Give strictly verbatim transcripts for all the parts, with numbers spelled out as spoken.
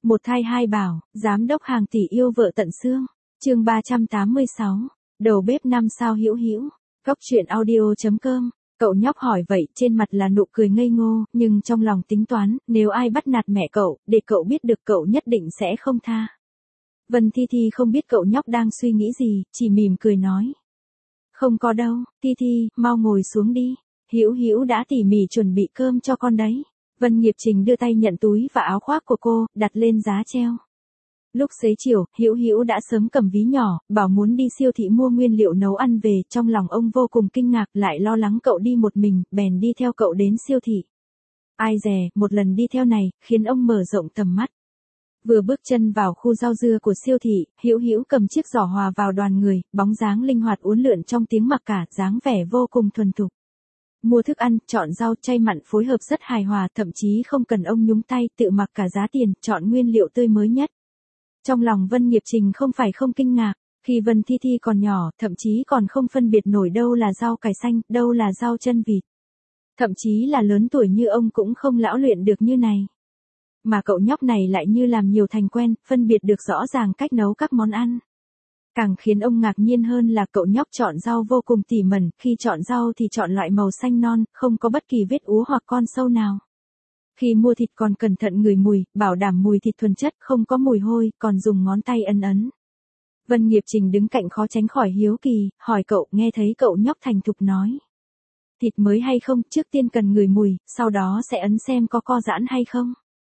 Một thai hai bảo, giám đốc hàng tỷ yêu vợ tận xương. Chương ba trăm tám mươi sáu. Đầu bếp năm sao Hữu Hữu. Cốc truyện audio chấm com. Cậu nhóc hỏi vậy, trên mặt là nụ cười ngây ngô, nhưng trong lòng tính toán, nếu ai bắt nạt mẹ cậu, để cậu biết được cậu nhất định sẽ không tha. Vân Thi Thi không biết cậu nhóc đang suy nghĩ gì, chỉ mỉm cười nói. Không có đâu, Thi Thi, mau ngồi xuống đi. Hữu Hữu đã tỉ mỉ chuẩn bị cơm cho con đấy. Vân Nghiệp Trình đưa tay nhận túi và áo khoác của cô, đặt lên giá treo. Lúc xế chiều, Hữu Hữu đã sớm cầm ví nhỏ, bảo muốn đi siêu thị mua nguyên liệu nấu ăn về, trong lòng ông vô cùng kinh ngạc, lại lo lắng cậu đi một mình, bèn đi theo cậu đến siêu thị. Ai dè, một lần đi theo này, khiến ông mở rộng tầm mắt. Vừa bước chân vào khu rau dưa của siêu thị, Hữu Hữu cầm chiếc giỏ hòa vào đoàn người, bóng dáng linh hoạt uốn lượn trong tiếng mặc cả, dáng vẻ vô cùng thuần thục. Mua thức ăn, chọn rau chay mặn phối hợp rất hài hòa, thậm chí không cần ông nhúng tay, tự mặc cả giá tiền, chọn nguyên liệu tươi mới nhất. Trong lòng Vân Nghiệp Trình không phải không kinh ngạc, khi Vân Thi Thi còn nhỏ, thậm chí còn không phân biệt nổi đâu là rau cải xanh, đâu là rau chân vịt. Thậm chí là lớn tuổi như ông cũng không lão luyện được như này. Mà cậu nhóc này lại như làm nhiều thành quen, phân biệt được rõ ràng cách nấu các món ăn. Càng khiến ông ngạc nhiên hơn là cậu nhóc chọn rau vô cùng tỉ mẩn, khi chọn rau thì chọn loại màu xanh non, không có bất kỳ vết úa hoặc con sâu nào. Khi mua thịt còn cẩn thận ngửi mùi, bảo đảm mùi thịt thuần chất, không có mùi hôi, còn dùng ngón tay ấn ấn. Vân Nghiệp Trình đứng cạnh khó tránh khỏi hiếu kỳ, hỏi cậu, nghe thấy cậu nhóc thành thục nói. Thịt mới hay không, trước tiên cần ngửi mùi, sau đó sẽ ấn xem có co giãn hay không.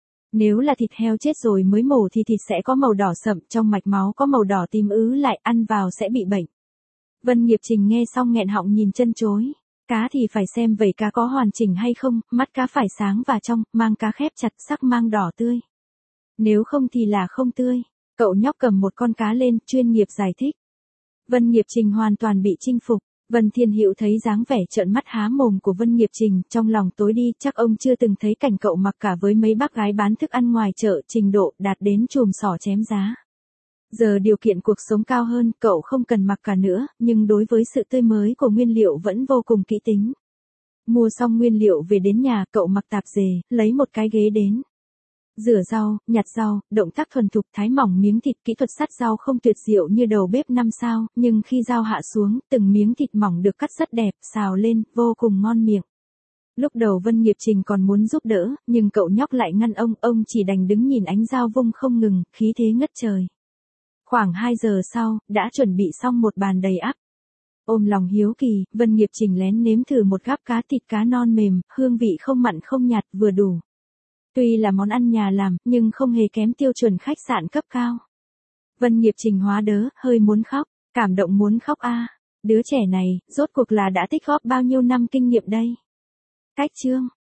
Nếu là thịt heo chết rồi mới mổ thì thịt sẽ có màu đỏ sậm, trong mạch máu có màu đỏ tím ứ lại, ăn vào sẽ bị bệnh. Vân Nghiệp Trình nghe xong nghẹn họng nhìn chân chối. Cá thì phải xem vảy cá có hoàn chỉnh hay không, mắt cá phải sáng và trong, mang cá khép chặt, sắc mang đỏ tươi. Nếu không thì là không tươi. Cậu nhóc cầm một con cá lên, chuyên nghiệp giải thích. Vân Nghiệp Trình hoàn toàn bị chinh phục. Vân Thiên Hữu thấy dáng vẻ trợn mắt há mồm của Vân Nghiệp Trình, trong lòng tối đi, chắc ông chưa từng thấy cảnh cậu mặc cả với mấy bác gái bán thức ăn ngoài chợ, trình độ đạt đến chùm sỏ chém giá. Giờ điều kiện cuộc sống cao hơn, cậu không cần mặc cả nữa, nhưng đối với sự tươi mới của nguyên liệu vẫn vô cùng kỹ tính. Mua xong nguyên liệu về đến nhà, cậu mặc tạp dề, lấy một cái ghế đến. Rửa rau, nhặt rau, động tác thuần thục, thái mỏng miếng thịt, kỹ thuật sắt rau không tuyệt diệu như đầu bếp năm sao, nhưng khi dao hạ xuống, từng miếng thịt mỏng được cắt rất đẹp, xào lên, vô cùng ngon miệng. Lúc đầu Vân Nghiệp Trình còn muốn giúp đỡ, nhưng cậu nhóc lại ngăn ông, ông chỉ đành đứng nhìn ánh dao vung không ngừng, khí thế ngất trời. Khoảng hai giờ sau, đã chuẩn bị xong một bàn đầy ắp. Ôm lòng hiếu kỳ, Vân Nghiệp Trình lén nếm thử một gắp cá thịt cá non mềm, hương vị không mặn không nhạt, vừa đủ. Tuy là món ăn nhà làm, nhưng không hề kém tiêu chuẩn khách sạn cấp cao. Vân Nghiệp Trình hóa đớ, hơi muốn khóc, cảm động muốn khóc a. À. Đứa trẻ này, rốt cuộc là đã tích góp bao nhiêu năm kinh nghiệm đây. Cách chương.